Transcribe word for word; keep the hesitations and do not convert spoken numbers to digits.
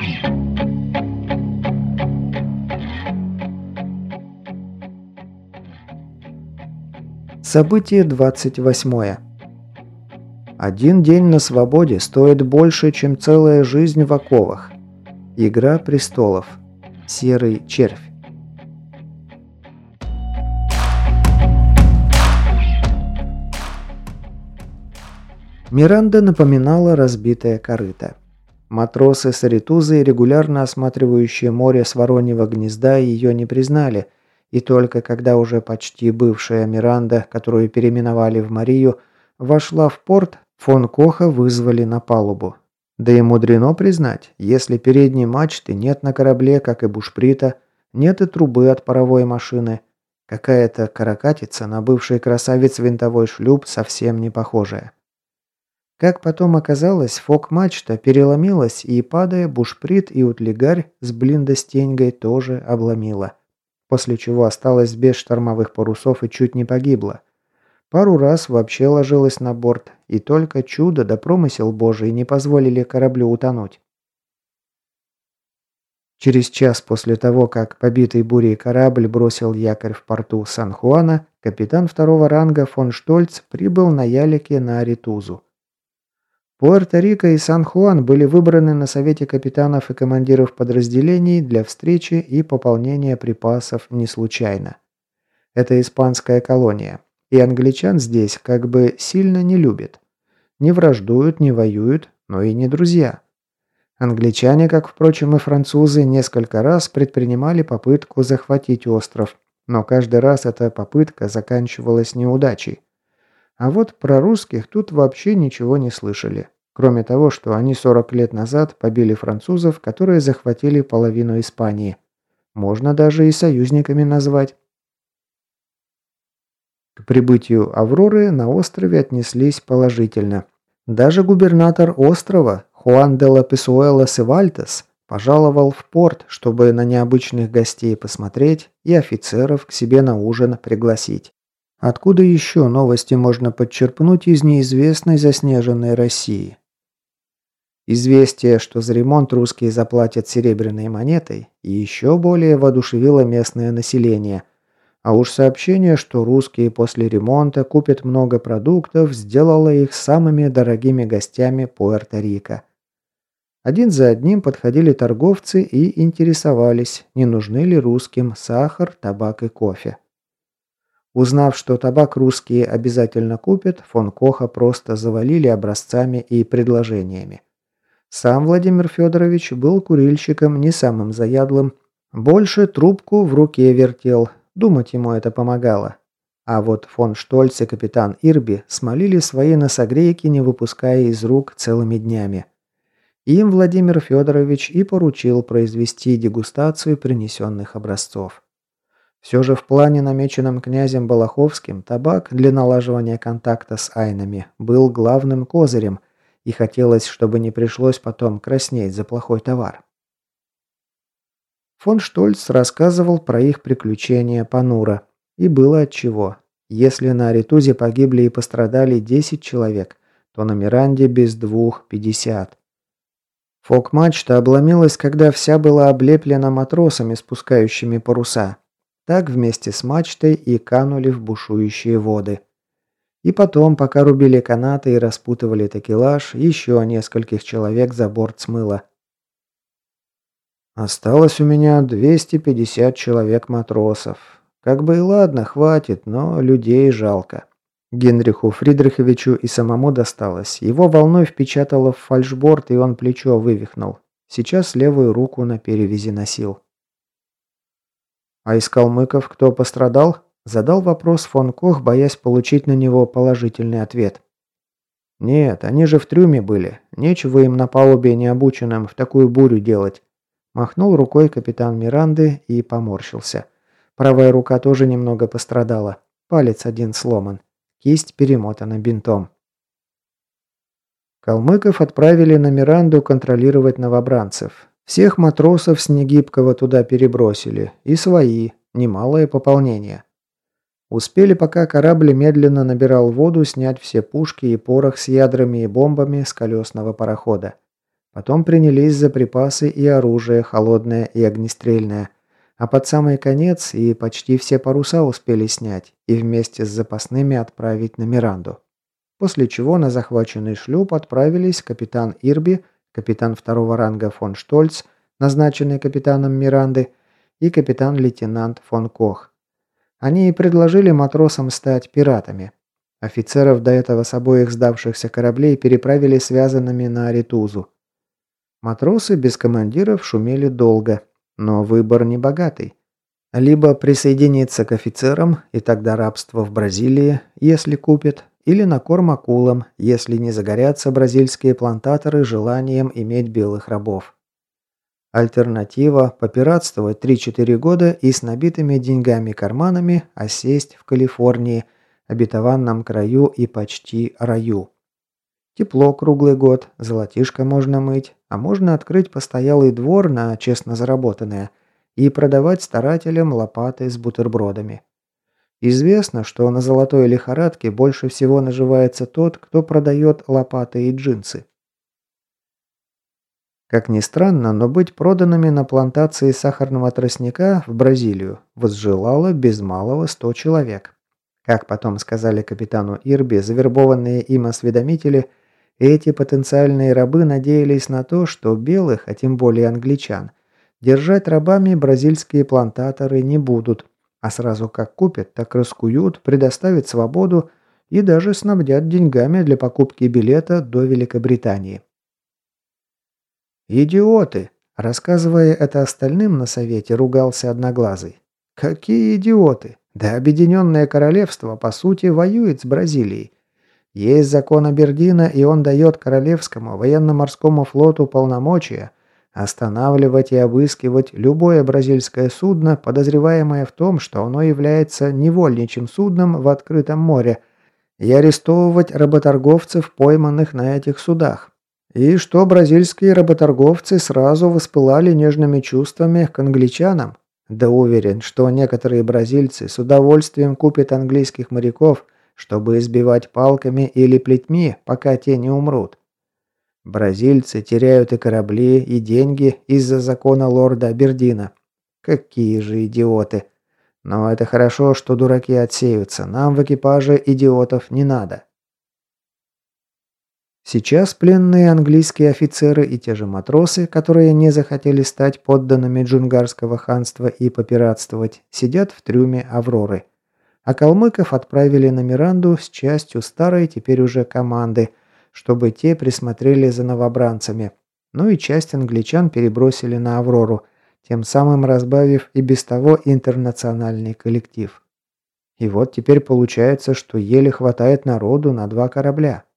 Событие двадцать восьмое. Один день на свободе стоит больше, чем целая жизнь в оковах. Игра престолов. Серый червь. Миранда напоминала разбитое корыто. Матросы с Аритузы, регулярно осматривающие море с Вороньего гнезда, ее не признали, и только когда уже почти бывшая Миранда, которую переименовали в Марию, вошла в порт, фон Коха вызвали на палубу. Да и мудрено признать, если передней мачты нет на корабле, как и бушприта, нет и трубы от паровой машины, какая-то каракатица на бывший красавец винтовой шлюп совсем не похожая. Как потом оказалось, фок-мачта переломилась, и, падая, бушприт и утлигарь с блиндостеньгой тоже обломила. После чего осталась без штормовых парусов и чуть не погибла. Пару раз вообще ложилась на борт, и только чудо да промысел Божий не позволили кораблю утонуть. Через час после того, как побитый бурей корабль бросил якорь в порту Сан-Хуана, капитан второго ранга фон Штольц прибыл на ялике на Аритузу. Пуэрто-Рико и Сан-Хуан были выбраны на совете капитанов и командиров подразделений для встречи и пополнения припасов не случайно. Это испанская колония, и англичан здесь как бы сильно не любят. Не враждуют, не воюют, но и не друзья. Англичане, как, впрочем, и французы, несколько раз предпринимали попытку захватить остров, но каждый раз эта попытка заканчивалась неудачей. А вот про русских тут вообще ничего не слышали. Кроме того, что они сорок лет назад побили французов, которые захватили половину Испании. Можно даже и союзниками назвать. К прибытию «Авроры» на острове отнеслись положительно. Даже губернатор острова Хуан де ла Песуэлос и Вальтес пожаловал в порт, чтобы на необычных гостей посмотреть и офицеров к себе на ужин пригласить. Откуда еще новости можно подчерпнуть из неизвестной заснеженной России? Известие, что за ремонт русские заплатят серебряной монетой, еще более воодушевило местное население. А уж сообщение, что русские после ремонта купят много продуктов, сделало их самыми дорогими гостями Пуэрто-Рико. Один за одним подходили торговцы и интересовались, не нужны ли русским сахар, табак и кофе. Узнав, что табак русские обязательно купят, фон Коха просто завалили образцами и предложениями. Сам Владимир Федорович был курильщиком не самым заядлым, больше трубку в руке вертел, думать ему это помогало. А вот фон Штольц и капитан Ирби смолили свои носогрейки, не выпуская из рук целыми днями. Им Владимир Федорович и поручил произвести дегустацию принесенных образцов. Все же в плане, намеченном князем Балаховским, табак для налаживания контакта с айнами был главным козырем, и хотелось, чтобы не пришлось потом краснеть за плохой товар. Фон Штольц рассказывал про их приключения понуро, и было отчего. Если на Аритузе погибли и пострадали десять человек, то на Миранде без двух пятьдесят. Фок-мачта обломилась, когда вся была облеплена матросами, спускающими паруса. Так вместе с мачтой и канули в бушующие воды. И потом, пока рубили канаты и распутывали такелаж, еще нескольких человек за борт смыло. Осталось у меня двести пятьдесят человек матросов. Как бы и ладно, хватит, но людей жалко. Генриху Фридриховичу и самому досталось. Его волной впечатало в фальшборд, и он плечо вывихнул. Сейчас левую руку на перевязи носил. «А из калмыков кто пострадал?» – задал вопрос фон Кох, боясь получить на него положительный ответ. «Нет, они же в трюме были. Нечего им на палубе необученным в такую бурю делать». Махнул рукой капитан Миранды и поморщился. Правая рука тоже немного пострадала. Палец один сломан. Кисть перемотана бинтом. Калмыков отправили на Миранду контролировать новобранцев. Всех матросов с негибкого туда перебросили. И свои. Немалое пополнение. Успели, пока корабль медленно набирал воду, снять все пушки и порох с ядрами и бомбами с колесного парохода. Потом принялись за припасы и оружие, холодное и огнестрельное. А под самый конец и почти все паруса успели снять и вместе с запасными отправить на Миранду. После чего на захваченный шлюп отправились капитан Ирби, капитан второго ранга фон Штольц, назначенный капитаном Миранды, и капитан-лейтенант фон Кох. Они и предложили матросам стать пиратами. Офицеров до этого с обоих сдавшихся кораблей переправили связанными на Аритузу. Матросы без командиров шумели долго, но выбор небогатый. Либо присоединиться к офицерам, и тогда рабство в Бразилии, если купят, или на корм акулам, если не загорятся бразильские плантаторы желанием иметь белых рабов. Альтернатива – попиратствовать три-четыре года и с набитыми деньгами карманами осесть в Калифорнии, обетованном краю и почти раю. Тепло круглый год, золотишко можно мыть, а можно открыть постоялый двор на честно заработанное и продавать старателям лопаты с бутербродами. Известно, что на золотой лихорадке больше всего наживается тот, кто продает лопаты и джинсы. Как ни странно, но быть проданными на плантации сахарного тростника в Бразилию возжелало без малого сто человек. Как потом сказали капитану Ирби, завербованные им осведомители, эти потенциальные рабы надеялись на то, что белых, а тем более англичан, держать рабами бразильские плантаторы не будут, а сразу как купят, так раскуют, предоставят свободу и даже снабдят деньгами для покупки билета до Великобритании. «Идиоты!» – рассказывая это остальным на совете, ругался Одноглазый. «Какие идиоты! Да Объединенное Королевство, по сути, воюет с Бразилией. Есть закон Абердина, и он дает Королевскому военно-морскому флоту полномочия останавливать и обыскивать любое бразильское судно, подозреваемое в том, что оно является невольничьим судном в открытом море, и арестовывать работорговцев, пойманных на этих судах. И что бразильские работорговцы сразу воспылали нежными чувствами к англичанам. Да уверен, что некоторые бразильцы с удовольствием купят английских моряков, чтобы избивать палками или плетьми, пока те не умрут. Бразильцы теряют и корабли, и деньги из-за закона лорда Абердина. Какие же идиоты! Но это хорошо, что дураки отсеются. Нам в экипаже идиотов не надо. Сейчас пленные английские офицеры и те же матросы, которые не захотели стать подданными джунгарского ханства и попиратствовать, сидят в трюме «Авроры». А калмыков отправили на Миранду с частью старой теперь уже команды, чтобы те присмотрели за новобранцами. Ну и часть англичан перебросили на «Аврору», тем самым разбавив и без того интернациональный коллектив. И вот теперь получается, что еле хватает народу на два корабля.